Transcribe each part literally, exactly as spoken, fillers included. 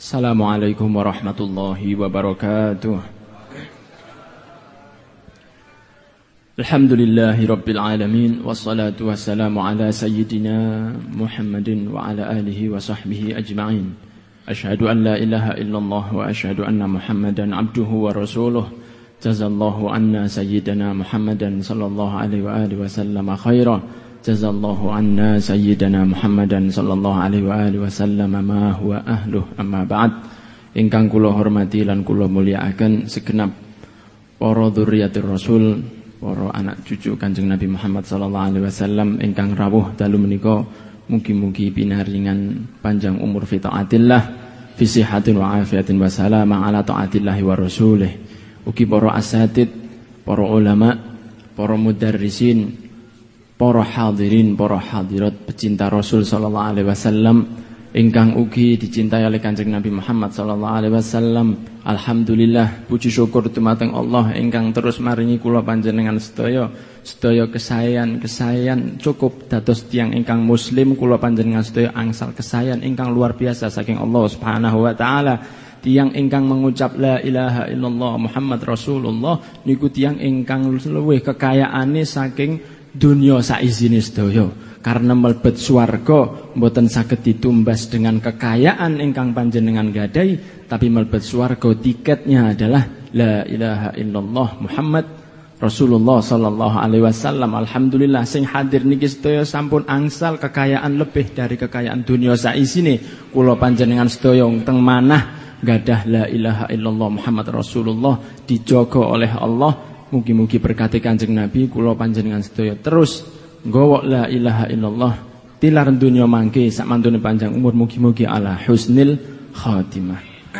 Assalamualaikum warahmatullahi wabarakatuh. Alhamdulillahi rabbil alamin, wassalatu wassalamu ala sayyidina Muhammadin wa ala alihi wa sahbihi ajma'in. Asyhadu an la ilaha illallah wa asyhadu anna Muhammadan abduhu wa rasuluh. Jazallahu anna sayyidina Muhammadan sallallahu alaihi wa alihi wasallam khairan. Jazallahu anna sayyidina Muhammadan sallallahu alaihi wa alihi wasallam ma huwa ahluh, amma ba'd. Ingkang kula hormati lan kula mulyakaken segenap para dzurriyyatir Rasul, para anak cucu Kanjeng Nabi Muhammad sallallahu alaihi wasallam ingkang rawuh dalu menika, mugi-mugi pinaringan panjang umur fi taatillah, fi sihatin wa afiatin wa salama ala taatillah wa rasulih. Ugi para asatid, para ulama, para mudarrisin, para hadirin, para hadirat pecinta Rasul sallallahu alaihi wasallam ingkang ugi dicintai oleh Kanjeng Nabi Muhammad sallallahu alaihi wasallam. Alhamdulillah, puji syukur dumateng Allah ingkang terus maringi kula panjenengan sedaya sedaya kesayan-kesayan cukup dados tiyang ingkang muslim. Kula panjenengan sedaya angsal kesayan ingkang luar biasa saking Allah Subhanahu wa taala. Tiyang ingkang mengucap la ilaha illallah Muhammad Rasulullah niku tiyang ingkang luwih kekayaane saking dunia saizine sedaya, karena mlebet swarga mboten saged ditumbas dengan kekayaan ingkang panjenengan gadahi, tapi mlebet swarga tiketnya adalah la ilaha illallah Muhammad Rasulullah sallallahu alaihi wasallam. Alhamdulillah sing hadir niki sedaya sampun angsal kekayaan lebih dari kekayaan dunia saizine. Kula panjenengan sedaya teng manah gadah la ilaha illallah Muhammad Rasulullah dijaga oleh Allah. Mugi-mugi berkati Kanjeng Nabi kula panjenengan sedaya terus nggawa la ilaha illallah tilar dunya mangke sak mantune panjang umur, mugi-mugi ala husnil khatimah.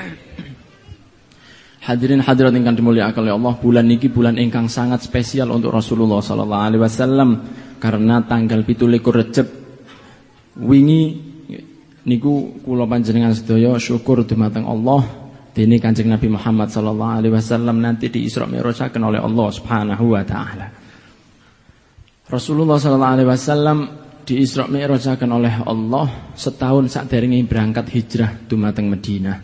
Hadirin hadirat ingkang dimulyakaken oleh Allah, bulan niki bulan ingkang sangat spesial untuk Rasulullah sallallahu alaihi wasallam karena tanggal pitu likur Recep wingi niku kula panjenengan sedaya syukur dumateng Allah. Dene Kanjeng Nabi Muhammad sallallahu alaihi wasallam nanti di Isra Mi'rajaken oleh Allah Subhanahu wa taala. Rasulullah sallallahu alaihi wasallam di Isra Mi'rajaken oleh Allah setahun sakderenge berangkat hijrah dumateng Madinah.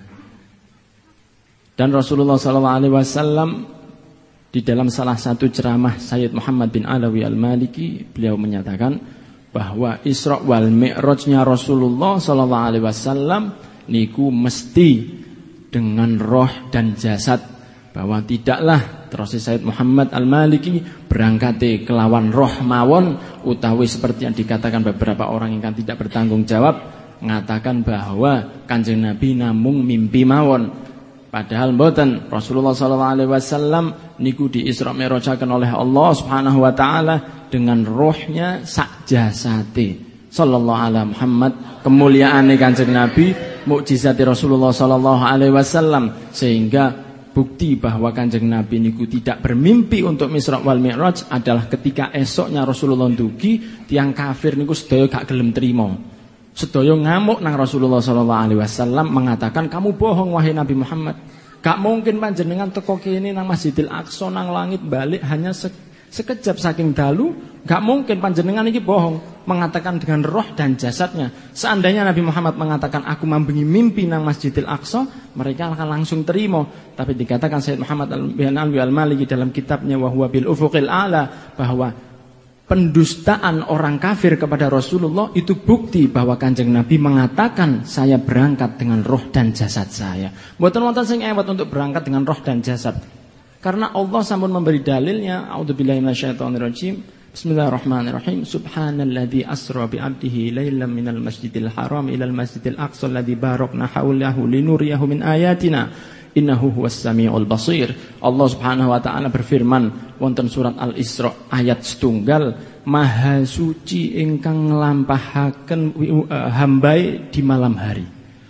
Dan Rasulullah sallallahu alaihi wasallam di dalam salah satu ceramah Sayyid Muhammad bin Alawi Al-Maliki, beliau menyatakan bahwa Isra wal Mi'rajnya Rasulullah sallallahu alaihi wasallam niku mesti dengan roh dan jasad, bahwa tidaklah terus Sayyid Muhammad Al-Maliki berangkate kelawan roh mawon, utawi seperti yang dikatakan beberapa orang yang tidak bertanggung jawab mengatakan bahwa Kanjeng Nabi namung mimpi mawon. Padahal mboten. Rasulullah sallallahu alaihi wasallam niku di Isra Mi'rajaken oleh Allah Subhanahu wa taala dengan rohnya sak jasate. Sallallahu alaihi Muhammad, kemuliaane Kanjeng Nabi, mukjizat Rasulullah sallallahu alaihi wasallam, sehingga bukti bahwa Kanjeng Nabi niku tidak bermimpi untuk Isra wal Mi'raj adalah ketika esoknya Rasulullah ndugi, tiang kafir niku sedaya gak gelem trima. Sedaya ngamuk nang Rasulullah sallallahu alaihi wasallam mengatakan, "Kamu bohong wahai Nabi Muhammad. Gak mungkin panjenengan teko kene nang Masjidil Aqsa nang langit balik hanya se sekejap saking dalu, gak mungkin panjenengan ini bohong." Mengatakan dengan roh dan jasadnya. Seandainya Nabi Muhammad mengatakan aku membengi mimpi nang Masjidil Aqsa, mereka akan langsung terima. Tapi dikatakan Sayyid Muhammad bin Alawi Al-Maliki dalam kitabnya Wa huwa bil ufuqil a'la, bahwa pendustaan orang kafir kepada Rasulullah itu bukti bahwa Kanjeng Nabi mengatakan saya berangkat dengan roh dan jasad saya. Mboten wonten sing ewet untuk berangkat dengan roh dan jasad. Karena Allah sampun memberi dalilnya. A'udzubillahi minasyaitonirrajim. Bismillahirrahmanirrahim. Subhanalladzi asra bi 'abdihi lailan minal masjidil haram ilal masjidil aqsa alladzi barakna haulahu linuriyahu min ayatina innahu huwas samiul basir. Allah Subhanahu wa taala berfirman wonten surat Al-Isra ayat setunggal, Maha suci ingkang nglampahaken hambae di malam hari.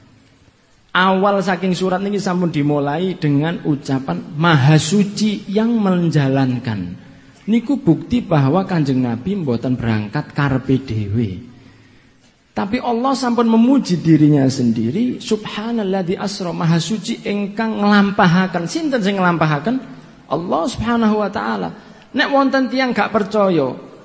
Awal saking surat ini sampun dimulai dengan ucapan Maha suci yang menjalankan. Niku bukti bahwa Kanjeng Nabi mboten berangkat karepe dhewe. Tapi Allah sampun memuji dirinya sendiri, Subhanalladzi asra, Maha suci ingkang nglampahaken. Sinten sing nglampahaken? Allah Subhanahu wa taala. Nek wonten tiyang gak percaya,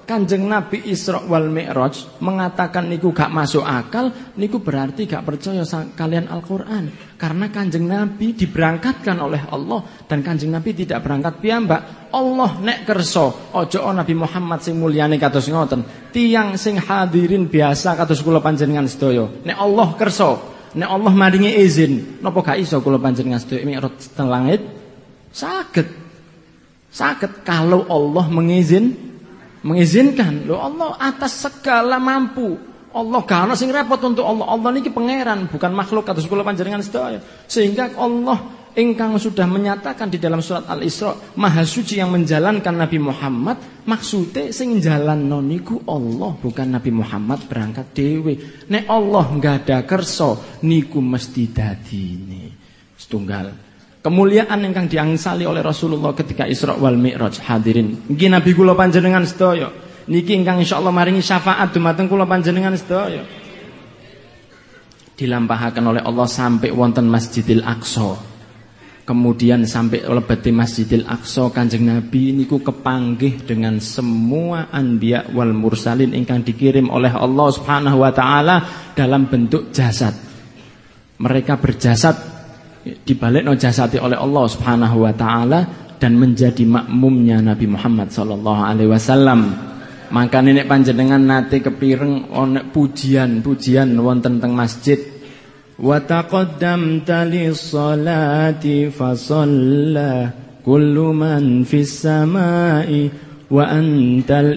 Kanjeng Nabi Isra wal Mi'raj mengatakan niku gak masuk akal, niku berarti gak percaya kalian Al-Qur'an. Karena Kanjeng Nabi diberangkatkan oleh Allah dan Kanjeng Nabi tidak berangkat piyambak. Allah nek kersa, aja Nabi Muhammad sing mulyane kados ngoten. Tiyang sing hadirin biasa kados kula panjenengan sedaya. Nek Allah kersa, nek Allah maringi izin, napa gak iso kula panjenengan sedaya mi'raj teng langit? Saged. Saged kalau Allah mengizin mengizinkan. Loh, Allah atas segala mampu. Allah gak ana sing repot untuk Allah. Allah niki pangeran, bukan makhluk kados kula panjenengan sedaya. Sehingga Allah ingkang sudah menyatakan di dalam surat Al-Isra, Maha Suci yang menjalankan Nabi Muhammad, maksude sing jalanno niku Allah, bukan Nabi Muhammad berangkat dhewe. Nek Allah enggak ada kersa niku mesti dadine. Setunggal kemuliaan ingkang diangsali oleh Rasulullah ketika Isra wal Mi'raj. Hadirin, niki Nabi kula panjenengan sedaya niki ingkang insyaallah maringi syafaat dumateng kula panjenengan sedaya. Dilampahaken oleh Allah sampai wonten Masjidil Aqsa. Kemudian sampai lebeti Masjidil Aqsa, Kanjeng Nabi niku kepanggih dengan semua anbiya wal mursalin ingkang dikirim oleh Allah Subhanahu wa taala dalam bentuk jasad. Mereka berjasad dibalikno jasati oleh Allah Subhanahu wa taala dan menjadi makmumnya Nabi Muhammad sallallahu alaihi wasallam. Maka nek panjenengan nate kepireng ana pujian-pujian wonten teng masjid, wa taqaddamta lis-salati fa shalla kullu man fis samai wa antal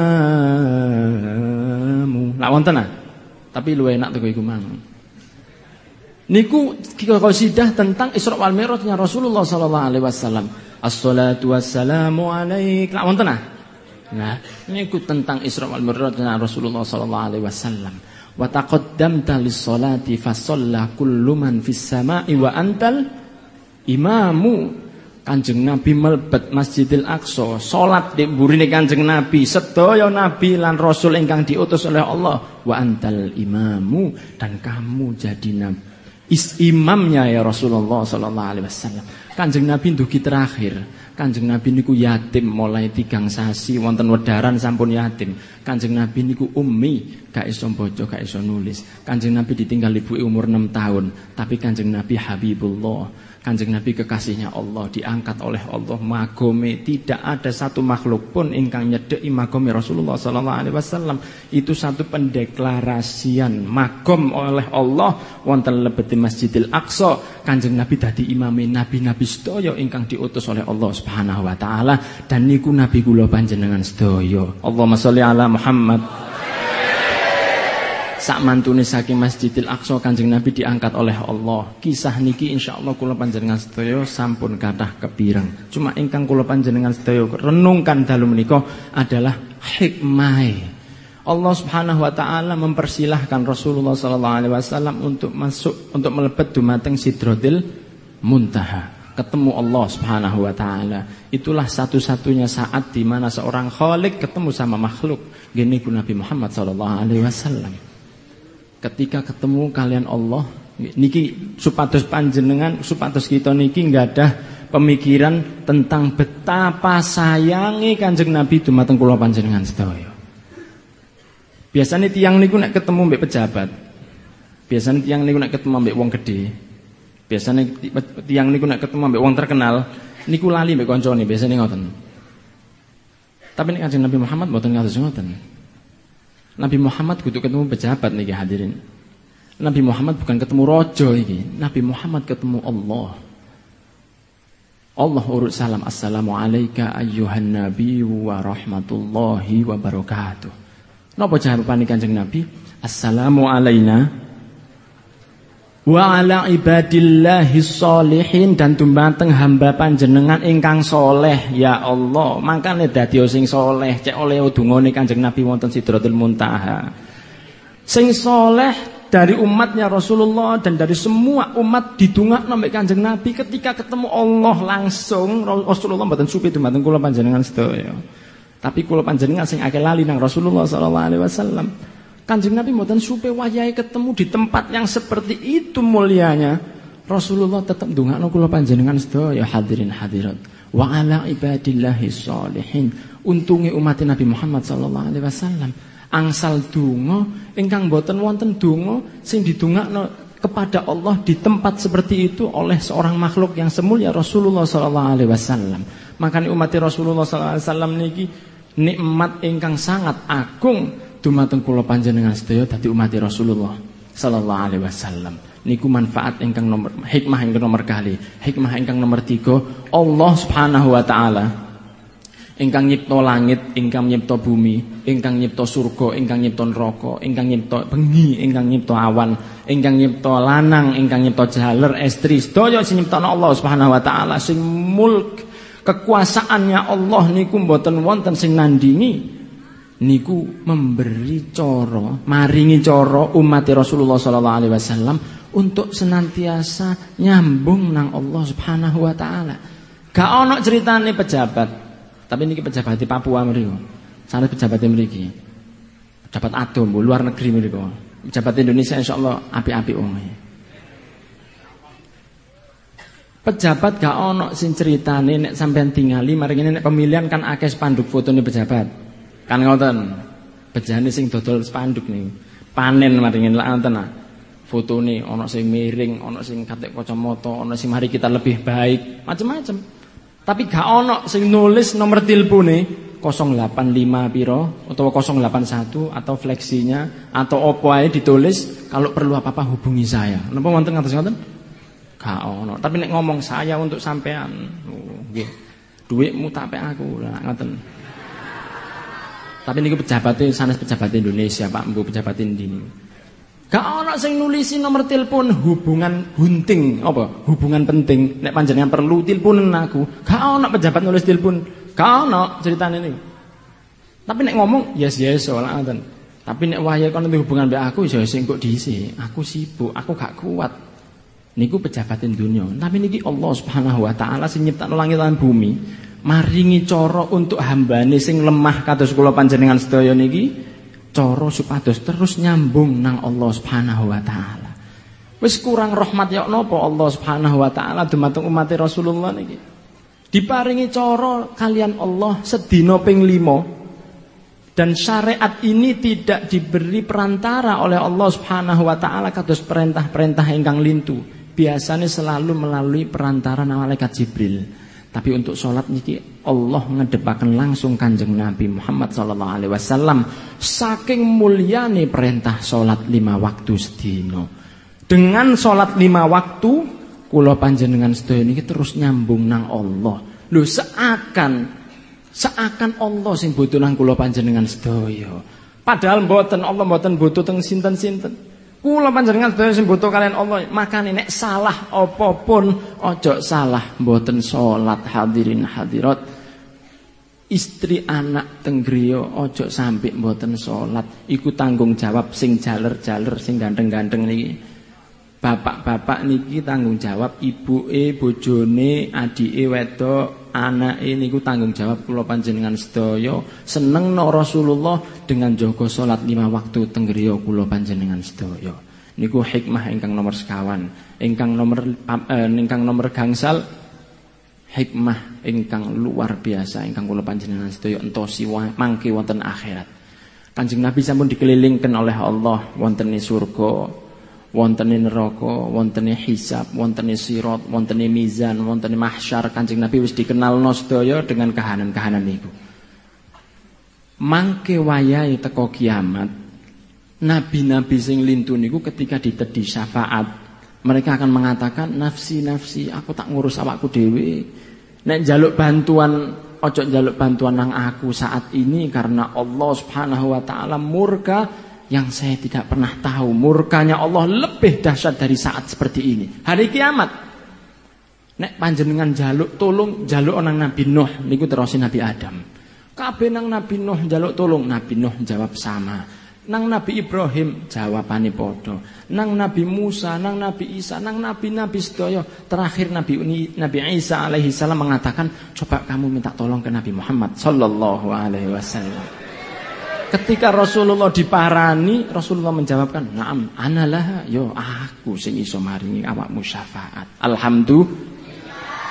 imamu. Lah wonten ah. Tapi luwih enak teko iku mang. Niku qasidah tentang Isra wal Mi'rajnya Rasulullah sallallahu alaihi wasallam. Assalatu wassalamu alaik. Lah wonten ah. Nah, niku tentang Isra wal Mi'rajnya Rasulullah sallallahu alaihi wasallam. Wa taqaddamta lis-salati fa shalla kullu man fis sama'i wa antal imamu. Kanjeng Nabi melebet Masjidil Aqsa, salat di burine Kanjeng Nabi, sedaya nabi lan rasul ingkang diutus oleh Allah, wa antal imamu, dan kamu jadi nabi is imamnya ya Rasulullah sallallahu alaihi wasallam. Kanjeng Nabi ndugi terakhir. Kanjeng Nabi niku yatim mulai tigang sasi wonten wedaran sampun yatim. Kanjeng Nabi niku ummi, gak iso maca, gak iso nulis. Kanjeng Nabi ditinggal ibuke umur enam tahun, tapi Kanjeng Nabi Habibullah. Kanjeng Nabi kekasihnya Allah, diangkat oleh Allah magome, tidak ada satu makhluk pun ingkang nyedeki magome Rasulullah sallallahu alaihi wasallam. Itu satu pendeklarasian magom oleh Allah wonten lebeti Masjidil Aqsa. Kanjeng Nabi dadi imame nabi-nabi sedaya ingkang diutus oleh Allah Subhanahu wa taala, dan niku nabi kula panjenengan sedaya. Allahumma sholli ala Muhammad. Sak mantune saking Masjidil Aqsa Kanjeng Nabi diangkat oleh Allah. Kisah niki insyaallah kula panjenengan sedaya sampun kathah kepireng. Cuma ingkang kula panjenengan sedaya renungkan dalu menika adalah hikmah. Allah Subhanahu wa taala mempersilahkan Rasulullah sallallahu alaihi wasallam untuk masuk, untuk melebet dumateng Sidratil Muntaha, ketemu Allah Subhanahu wa taala. Itulah satu-satunya saat di mana seorang khalik ketemu sama makhluk. Gini ku Nabi Muhammad sallallahu alaihi wasallam. Ketika ketemu kalian Allah niki supados panjenengan, supados kita niki enggak ada pemikiran tentang betapa sayangi Kanjeng Nabi dumateng kula panjenengan sedaya. Biasanya tiang niku nek ketemu mbek pejabat. Biasanya tiang niku nek ketemu mbek wong gede. Biasanya tiang niku nek ketemu mbek wong terkenal, niku lali mbek kancane, biasanya ngoten. Tapi nek Kanjeng Nabi Muhammad mboten kados ngoten. Nabi Muhammad kudu ketemu pejabat niki hadirin. Nabi Muhammad bukan ketemu raja iki. Nabi Muhammad ketemu Allah. Allah urut salam, assalamu alayka ayyuhan nabi wa rahmatullahi wa barakatuh. Napa jawabane Kanjeng Nabi? Assalamu alayna wa ala ibadillahi sholihin, dan dumateng hamba panjenengan ingkang soleh ya Allah. Mangkane dadi sing soleh cek oleh dungane Kanjeng Nabi wonten Sidratul Muntaha. Sing soleh dari umatnya Rasulullah dan dari semua umat didongakno mbek Kanjeng Nabi ketika ketemu Allah langsung. Rasulullah mboten supi dumateng kula panjenengan sedaya. Tapi kula panjenengan sing akeh lali nang Rasulullah sallallahu alaihi wasallam. Kanjeng Nabi mboten supe wayahe ketemu di tempat yang seperti itu mulianya. Rasulullah tetap ndongakno kula panjenengan sedaya hadirin hadirat. wa ala ibadillahi sholihin. Untunge umat Nabi Muhammad sallallahu alaihi wasallam angsal donga ingkang boten wonten donga sing didongakno kepada Allah di tempat seperti itu oleh seorang makhluk yang semulia Rasulullah sallallahu alaihi wasallam. Makanya umat Rasulullah sallallahu alaihi wasallam niki nikmat ingkang sangat agung dumateng kula panjenengan sedaya dadi umat Rasulullah sallallahu alaihi wasallam. Niku manfaat ingkang nomor hikmah ingkang nomor kali. Hikmah ingkang nomor tiga, Allah Subhanahu wa taala ingkang nyipta langit, ingkang nyipta bumi, ingkang nyipta surga, ingkang nyipta neraka, ingkang nyipta bengi, ingkang nyipta awan, ingkang nyipta lanang, ingkang nyipta jaler, estri, sedaya sing nyiptakno Allah Subhanahu wa taala, sing mulk kekuasaannya Allah niku mboten wonten sing nandingi. Niku memberi cara, maringi cara umat Rasulullah sallallahu alaihi wasallam untuk senantiasa nyambung nang Allah Subhanahu wa taala. Gak ono ceritane pejabat. Tapi niki pejabat di Papua mriku. Sanes pejabat mriki. Pejabat atom luar negeri mriku. Pejabat Indonesia insyaallah apik-apik wong. Pejabat gak ono sing ceritane nek sampean tingali mari ngene nek pemilihan kan akeh spanduk fotone pejabat. Kan ngoten. Bejane sing dodol spanduk niku. Panen mari ngene lak ngoten ah. Fotone ana sing miring, ana sing katek kacamata, ana sing mari kita lebih baik, macam-macam. Tapi gak ono sing nulis nomor tilpune nol delapan lima piro atau nol delapan satu atau fleksinya atau opo ae ditulis kalau perlu apa-apa hubungi saya. Napa wonten ngatos ngoten? Gak ono. Tapi nek ngomong saya untuk sampean, oh, nggih. Dhuwitmu tak pek aku lah ngoten. Tapi niku pejabat sanes pejabat Indonesia, Pak, mbuh pejabat Indonesia. Gak ono sing nulisi nomor telepon hubungan hunting apa hubungan penting nek panjenengan perlu teleponen aku. Gak ono pejabat nulis telepon. Gak ono ceritane niku. Tapi nek ngomong yes yes ora ngoten. Tapi nek waya kon hubungan mbek aku ya sing kok diisi. Aku sibuk, aku gak kuat. Niku pejabat dunya. Tapi niki Allah Subhanahu wa taala sing nyiptakno langit lan bumi, maringi cara untuk hambane sing lemah kados kula panjenengan sedaya niki. Cara supados terus nyambung nang Allah Subhanahu wa taala. Wis kurang rahmat ya napa Allah Subhanahu wa taala dumateng umat Rasulullah niki. Diparingi cara kalian Allah sedina ping lima. Dan syariat ini tidak diberi perantara oleh Allah Subhanahu wa taala kados perintah-perintah ingkang lintu. Biasanya selalu melalui perantara malaikat Jibril. Tapi untuk sholat niki Allah ngedepaken langsung Kanjeng Nabi Muhammad sallallahu alaihi wasallam. Saking mulyane perintah sholat lima waktu sedina. Dengan sholat lima waktu kula panjenengan sedaya niki terus nyambung nang Allah. Lho seakan seakan Allah sing butuh nang kula panjenengan sedaya. Padahal mboten, Allah mboten butuh teng sinten-sinten. Kula panjenengan sedaya sing butuh kalian Allah. Makane nek salah apapun ojo salah mboten salat hadirin hadirat. Istri anak teng griya ojo sampai mboten salat. Iku tanggung jawab sing jaler-jaler sing ganteng-ganteng niki. Bapak-bapak niki tanggung jawab ibuke, bojone, adike wedok, anake niku tanggung jawab kula panjenengan sedaya. Senengno Rasulullah dengan jaga salat lima waktu teng griya kula panjenengan sedaya. Niku hikmah ingkang nomor sekawan. Ingkang nomor eh, ingkang nomor gangsal hikmah ingkang luar biasa ingkang kula panjenengan sedaya entosi mangke wonten akhirat. Kanjeng Nabi sampun dikelilingkan oleh Allah wontene surga, wontene neraka, wontene hisab, wontene sirat, wontene mizan, wontene mahsyar. Kanjeng Nabi wis dikenalno sedaya dengan kahanan-kahanan niku. Mangke wayahe teko kiamat, nabi-nabi sing lintu niku ketika ditedhi syafaat, mereka akan mengatakan nafsi nafsi, aku tak ngurus awakku dhewe. Nek njaluk bantuan, ojo njaluk bantuan nang aku saat ini karena Allah Subhanahu wa taala murka yang saya tidak pernah tahu. Murkanya Allah lebih dahsyat dari saat seperti ini. Hari kiamat. Nek panjenengan jaluk tolong, jaluk nang Nabi Nuh niku terusin Nabi Adam. Kabeh nang Nabi Nuh jaluk tolong, Nabi Nuh jawab sama. Nang Nabi Ibrahim jawabane padha. Nang Nabi Musa, nang Nabi Isa, nang nabi-nabi sedaya. Terakhir Nabi Nabi Isa alaihi salam mengatakan, "Coba kamu minta tolong ke Nabi Muhammad sallallahu alaihi wasallam." Ketika Rasulullah diparani, Rasulullah menjawabkan, "Na'am, analah, yo aku sing iso maringi awakmu syafaat." Alhamdulillah.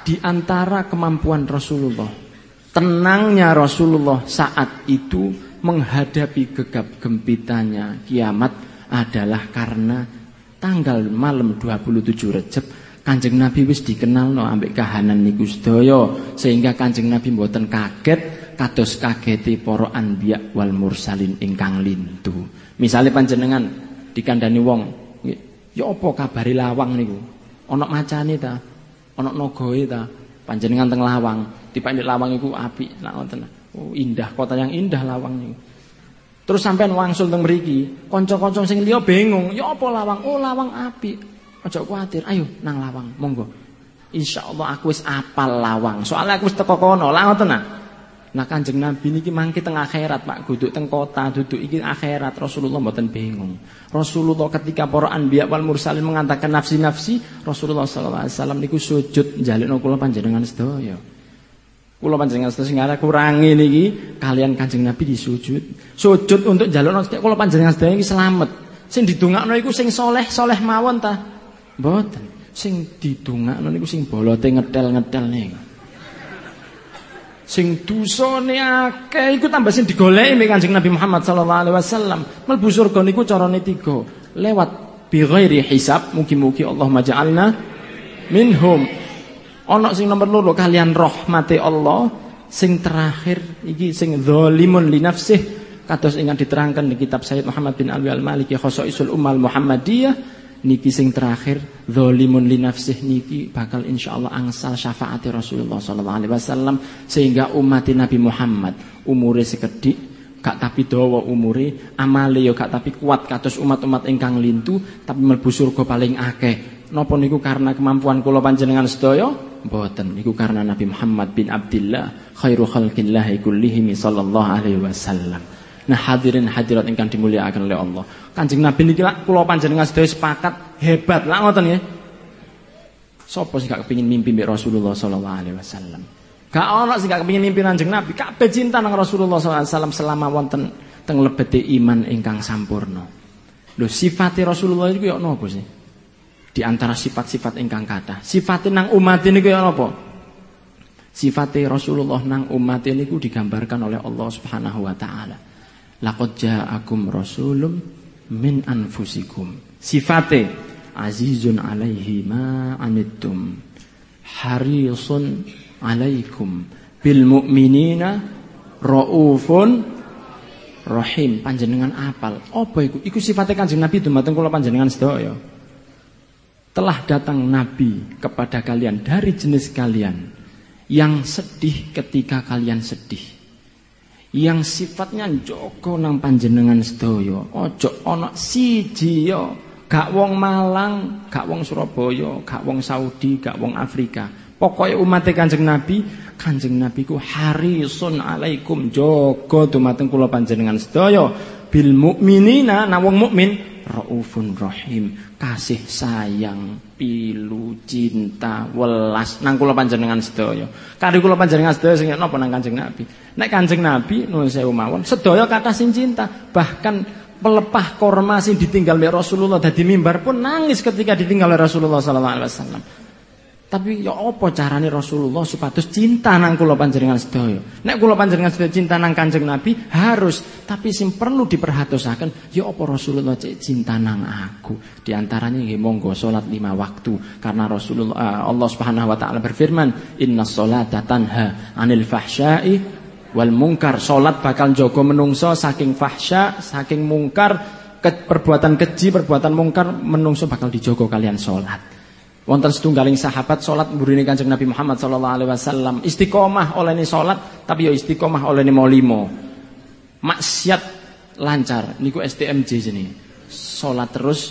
di antara kemampuan Rasulullah, tenangnya Rasulullah saat itu menghadapi gegap gempitanya kiamat adalah karena tanggal malam dua puluh tujuh Rejab Kanjeng Nabi wis dikenal no ambek kahanan niku sedaya, sehingga Kanjeng Nabi mboten kaget kados kagete para anbiya wal mursalin ingkang lintu. Misale panjenengan dikandani wong, ya apa kabare lawang niku? Ana macane ta? Ana nagae ta? Panjenengan teng lawang, dipandhek lawang iku apik lak ngoten. Oh, indah, kota yang indah lawang niku. Terus sampean wangsul teng mriki, kanca-kanca sing liya bingung, ya apa lawang? Oh, lawang apik. Aja kuwatir, ayo nang lawang, monggo. Insyaallah aku wis apal lawang. Soalnya aku wis teko kono, lha ngoten nah. Nah Kanjeng Nabi niki mangke teng akhirat, Pak, duduk teng kota, duduk iki akhirat. Rasulullah mboten bingung. Rasulullah ketika para anbiya wal mursalin mengatakan nafsi-nafsi, Rasulullah sallallahu alaihi wasallam niku sujud njalukno kula panjenengan sedaya. Kula panjenengan sedaya sing arep kurangi niki kalian Kanjeng Nabi disujud. Sujud untuk njalukno kula panjenengan sedaya iki slamet. Sing didongakno iku sing soleh-soleh mawon ta? Mboten. Sing didongakno niku sing bolote ngetel-ngetel niku. Sing dosane akeh iku tambah sing digoleki mbek Kanjeng Nabi Muhammad sallallahu alaihi wasallam. Mlebu surga niku carane tiga. Lewat bi ghairi hisab, mugi-mugi Allahumma ja'alna minhum. Ana sing nomor loro kalian rahmate Allah, sing terakhir iki sing zalimun li nafsih kados ingkang diterangkan di kitab Sayyid Muhammad bin Alwi Al-Maliki Khosaisul Ummal Muhammadiyah. Niki sing terakhir zalimun li nafsih niki bakal insyaallah angsal syafaati Rasulullah sallallahu alaihi wasallam, sehingga umat Nabi Muhammad umure sekedhik gak tapi dawa umure, amale ya gak tapi kuat kados umat-umat ingkang lintu, tapi mlebu surga paling akeh. Napa niku karena kemampuan kula panjenengan sedaya? Mboten, niku karena Nabi Muhammad bin Abdillah khairu khalqillah kullihim sallallahu alaihi wasallam. Nah hadirin hadirat ingkang dimulyakaken oleh Allah, Kanjeng Nabi niki lak kula panjenengan sedaya sepakat hebat lak ngoten nggih. Sapa sing gak kepengin mimpi mbek Rasulullah sallallahu alaihi wasallam? Gak ana sing gak kepengin mimpi Kanjeng Nabi. Kabeh cinta nang Rasulullah sallallahu alaihi wasallam selama wonten teng lebete iman ingkang sampurna. Lho sifate Rasulullah iku ya napa sih? Di antara sifat-sifat ingkang kathah, sifate nang umat niku ya napa? Sifate Rasulullah nang umat niku digambarkan oleh Allah Subhanahu wa taala. Laqad ja'akum rasulun min anfusikum. Sifate azizun alaihi ma anittum harisun alaikum bil mu'minina raufun rahim. Panjenengan apal apa iku? Iku sifate Kanjeng Nabi dumateng kula panjenengan sedaya. Telah datang nabi kepada kalian dari jenis kalian yang sedih ketika kalian sedih, yang sifatnya njogo nang panjenengan sedaya. Ojo ana siji ya gak wong Malang, gak wong Surabaya, gak wong Saudi, gak wong Afrika. Pokoke umat Kanjeng Nabi, Kanjeng Nabi ku harisun alaikum, jaga dumateng kula panjenengan sedaya. Bil mukminina, na wong mukmin raufun rahim, kasih sayang, pilu, cinta, welas nang kula panjenengan sedaya. Kari kula panjenengan sedaya sing napa nang Kanjeng Nabi. Nek Kanjeng Nabi nuwun sewu mawon, sedaya kathah sing cinta. Bahkan pelepah korma sing ditinggal oleh Rasulullah dadi mimbar pun nangis ketika ditinggal oleh Rasulullah sallallahu alaihi wasallam. Tapi ya apa carane Rasulullah supados cinta nang kula panjenengan sedaya? Nek kula panjenengan sedaya cinta nang Kanjeng Nabi harus, tapi sing perlu diperhatosaken ya apa Rasulullah cek cinta nang aku. Di antaranya nggih monggo salat lima waktu, karena Rasulullah Allah Subhanahu wa taala berfirman, "Innas sholata tanha 'anil fahsya'i wal munkar." Salat bakal jaga menungso saking fahsya, saking mungkar, ke, perbuatan keji, perbuatan mungkar, menungso bakal dijaga kalian salat. Wonten setunggaling sahabat salat mburine Kanjeng Nabi Muhammad sallallahu alaihi wasallam, istiqomah olehne salat tapi ya istiqomah olehne molimo. Maksiat lancar niku S T M J jenenge. Salat terus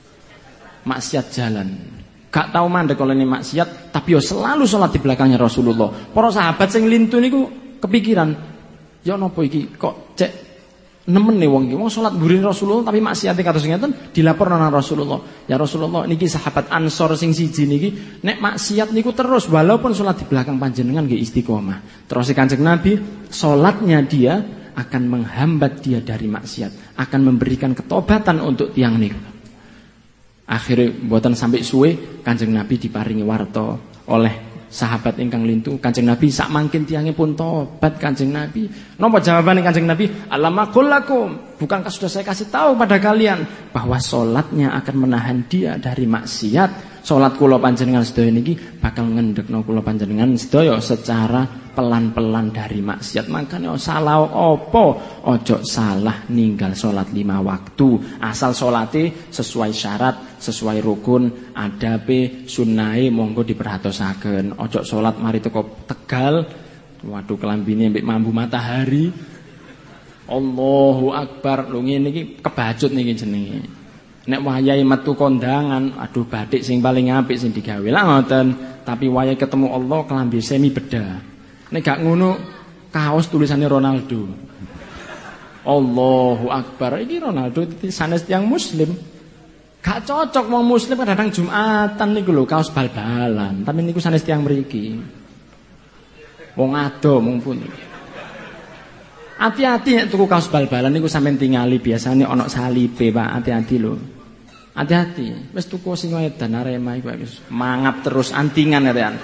maksiat jalan. Gak tau mandek olehne maksiat tapi ya selalu salat di belakangnya Rasulullah. Para sahabat sing lintu niku kepikiran, ya napa iki kok cek nemen nih wong iki wong salat mburine Rasulullah tapi maksiate kados ngeten dilaporno nang Rasulullah. Ya Rasulullah niki sahabat Ansor sing siji niki nek maksiat niku terus walaupun salat di belakang panjenengan nggih istiqomah. Terus Kanjeng Nabi salatnya dia akan menghambat dia dari maksiat, akan memberikan ketobatan untuk tiang niku. Akhire mboten sampai suwe Kanjeng Nabi diparingi warta oleh sahabat ingkang lintu Kanjeng Nabi sak mangkin tiange pun tobat Kanjeng Nabi. Napa jawabane Kanjeng Nabi? Alamakul lakum, bukankah sudah saya kasih tahu pada kalian bahwa salatnya akan menahan dia dari maksiat. Salat kula panjenengan sedaya niki bakal ngendhekno kula panjenengan sedaya secara pelan-pelan dari maksiat. Makanya salah apa ojo salah ninggal salat lima waktu. Asal salate sesuai syarat, sesuai rukun, adabe, sunnahe monggo diperhatosaken. Ojo salat mari teko Tegal, waduh kelambine mbek mambu matahari. Allahu Akbar. Lho ngene iki kebacut niki jenenge. Nek wayahe metu kondangan, aduh batik sing paling apik sing digawe lah ngoten. Tapi wayahe ketemu Allah kelambi semi beda. Nek gak ngono kaos tulisannya Ronaldo. Allahu Akbar. Iki Ronaldo sanes tiyang muslim. Gak cocok wong muslim kadang Jumatan niku lho kaos bal-balan. Tapi niku sanes tiyang mriki. Wong ado mung pun. Hati-hati nek tuku kaos bal-balan niku sampean tingali biasane ana salibe, Pak. Hati-hati lho. Hati-hati. Wis tuku sing edan Arema iku wis mangap terus antingan erean.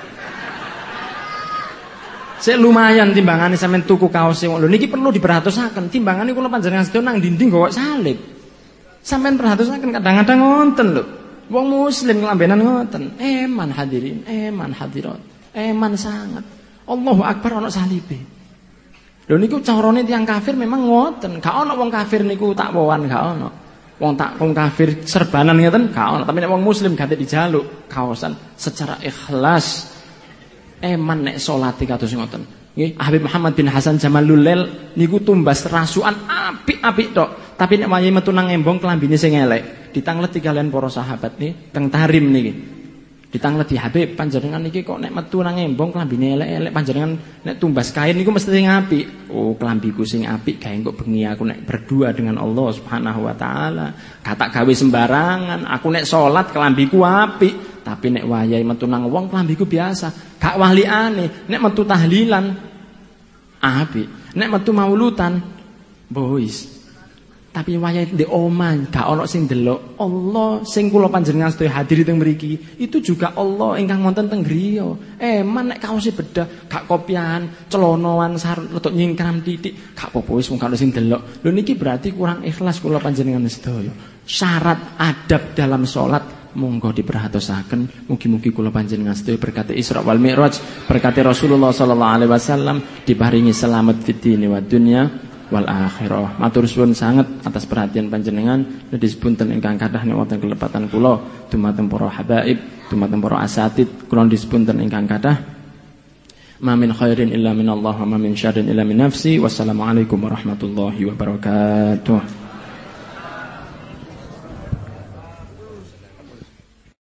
Sik lumayan timbangane sampean tuku kaos sing lho niki perlu diperhatosaken. Timbangane kula panjenengan sedaya nang dinding gawa salib. Sampean perhatosaken kadang-kadang ngonten lho. Wong muslim kelambenan ngoten. Eman hadirin, eman hadirat. Eman sangat. Allahu Akbar ana salibe. Lho niku carane tiyang kafir memang ngoten. Gak ana wong kafir niku takwawan, gak ana. Wong tak wong kafir serbanan ngeten gak ana. Tapi nek wong muslim gate dijaluk kaosan secara ikhlas. Eman nek salate kados ngoten. Nggih, Habib Muhammad bin Hasan Jamalul Lail niku tumbas rasukan apik-apik tok. Tapi nek wayahe metu nang embong klambine sing elek, ditangleti kalian para sahabat niki teng tarim niki. Ditangleti Habib panjenengan niki kok nek metu nang embong klambine elek-elek panjenengan nek tumbas kain niku mesti sing apik. Oh, klambiku sing apik gawe kok bengi aku nek berdua dengan Allah Subhanahu wa taala. Katak gawe sembarangan. Aku nek salat klambiku apik, tapi nek wayahe metu nang wong klambiku biasa. Gak waliane, nek metu tahlilan apik, nek metu maulutan bois. Tapi wayahe ndek omah gak ana sing delok. Allah sing kula panjenengan sedaya hadir teng mriki, itu juga Allah ingkang wonten teng griya. Eman nek kaose bedah, gak kopian, celonoan sarut letuk nyingkram titik, gak apa-apa wis wong gak ana sing delok. Lho niki berarti kurang ikhlas kula panjenengan sedaya. Syarat adab dalam salat monggo diperhatosaken. Mugi-mugi kula panjenengan sedaya berkati Isra wal Mi'raj, berkati Rasulullah sallallahu alaihi wasallam diparingi selamat fid dini wad dunya wal akhirah. Matur suwun sanget atas perhatian panjenengan. Nedhi sepunten ingkang kathah wonten kelepatan kula dumateng para habaib, dumateng para asatid, kula dispunten ingkang kathah. Ma min khairin illa min Allah wa ma min syarrin illa min nafsi. Wassalamualaikum warahmatullahi wabarakatuh.